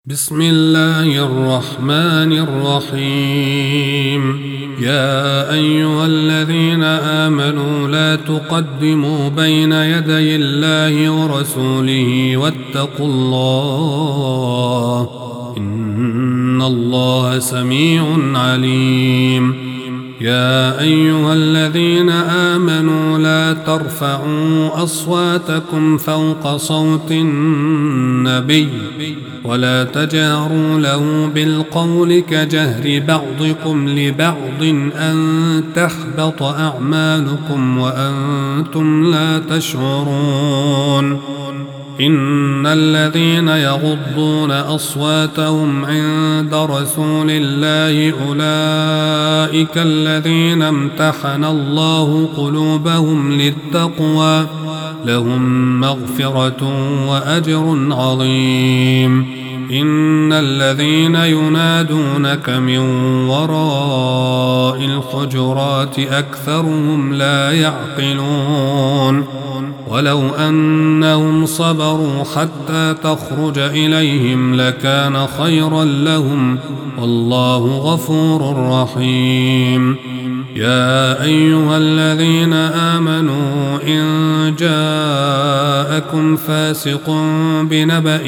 بسم الله الرحمن الرحيم. يا أيها الذين آمنوا لا تقدموا بين يدي الله ورسوله واتقوا الله إن الله سميع عليم. يا أيها الذين آمنوا لا ترفعوا أصواتكم فوق صوت النبي ولا تجهروا له بالقول كجهر بعضكم لبعض أن تحبط أعمالكم وأنتم لا تشعرون. إن الذين يغضون أصواتهم عند رسول الله أولئك الذين امتحن الله قلوبهم للتقوى لهم مغفرة وأجر عظيم. إن الذين ينادونك من وراء الحجرات أكثرهم لا يعقلون. ولو أنهم صبروا حتى تخرج إليهم لكان خيرا لهم والله غفور رحيم. يا أيها الذين آمنوا إن جاءكم فاسق بنبأ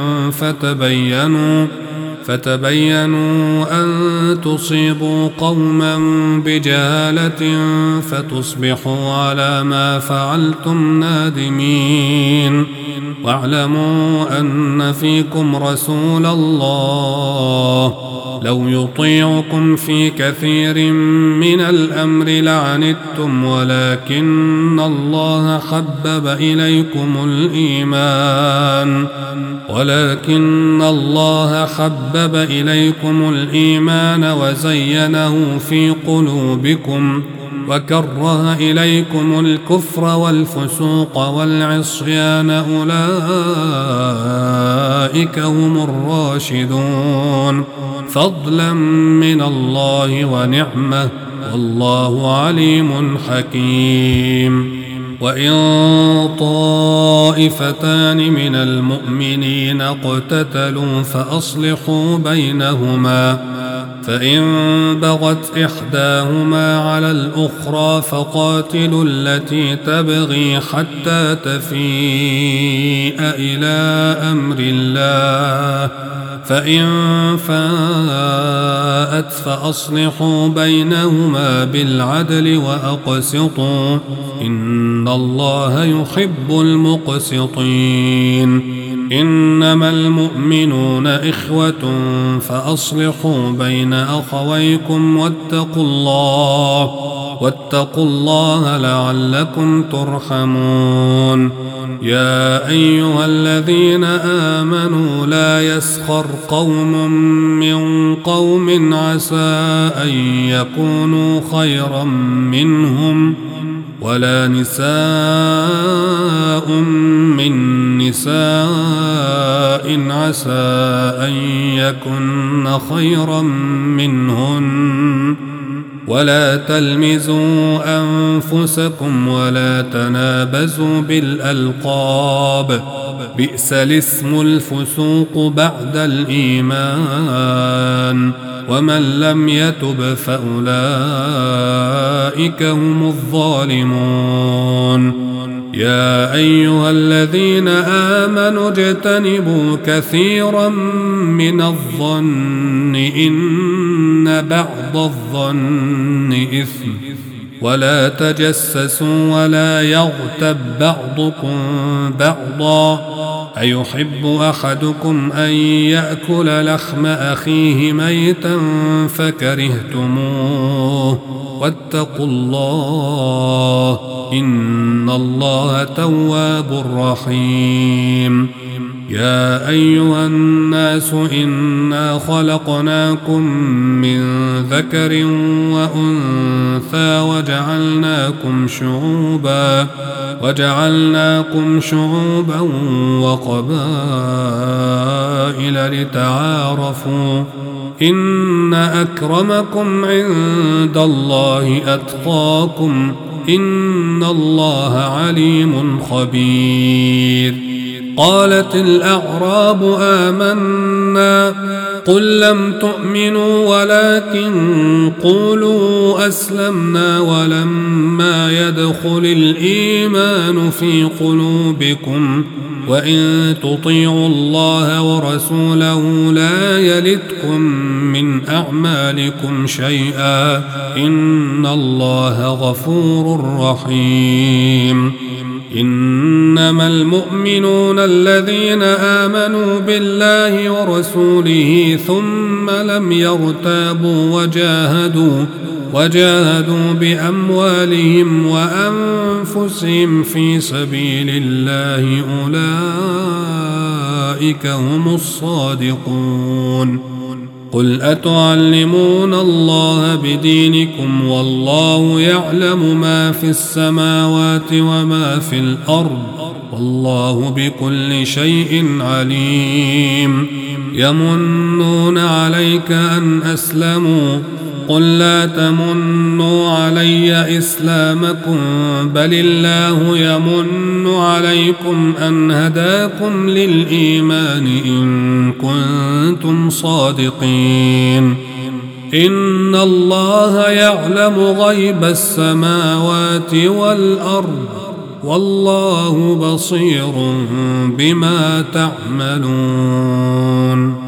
فتبينوا أن تصيبوا قوما بجهالة فتصبحوا على ما فعلتم نادمين. واعلموا أن فيكم رسول الله لو يطيعكم في كثير من الأمر لعنتم ولكن الله حبب إليكم الإيمان وزينه في قلوبكم وكره إليكم الكفر والفسوق والعصيان أولئك هم الراشدون فضلا من الله ونعمة والله عليم حكيم. وإن طائفتان من المؤمنين اقتتلوا فأصلحوا بينهما فإن بغت إحداهما على الأخرى فقاتلوا التي تبغي حتى تفيء إلى أمر الله فإن فاءت فأصلحوا بينهما بالعدل وأقسطوا إن الله يحب المقسطين. إنما المؤمنون إخوة فأصلحوا بين أخويكم واتقوا الله لعلكم ترحمون. يا أيها الذين آمنوا لا يسخر قوم من قوم عسى أن يكونوا خيرا منهم ولا نساء من نساء عسى أن يكن خيرا منهن ولا تلمزوا أنفسكم ولا تنابزوا بالألقاب بئس الاسم الفسوق بعد الإيمان ومن لم يتب فأولئك هم الظالمون. يا أيها الذين آمنوا اجتنبوا كثيرا من الظن إن بعض الظن إثم ولا تجسسوا ولا يغتب بعضكم بعضا أيحب أحدكم أن يأكل لحم أخيه ميتا فكرهتموه واتقوا الله إن الله تواب رحيم. يا أيها الناس إنا خلقناكم من ذكر وأنثى وجعلناكم شعوبا وقبائل لتعارفوا إن أكرمكم عند الله أتقاكم إن الله عليم خبير. قالت الأعراب آمنا قل لم تؤمنوا ولكن قولوا أسلمنا ولما يدخل الإيمان في قلوبكم وإن تطيعوا الله ورسوله لا يلتكم من أعمالكم شيئا إن الله غفور رحيم إنما المؤمنون الذين آمنوا بالله ورسوله ثم لم يرتابوا وجاهدوا بأموالهم وأنفسهم في سبيل الله أولئك هم الصادقون قل أتعلمون الله بدينكم والله يعلم ما في السماوات وما في الأرض والله بكل شيء عليم يمنون عليك أن أسلموا قل لا تمنوا علي إسلامكم بل الله يمن عليكم أن هداكم للإيمان إن كنتم صادقين إن الله يعلم غيب السماوات والأرض والله بصير بما تعملون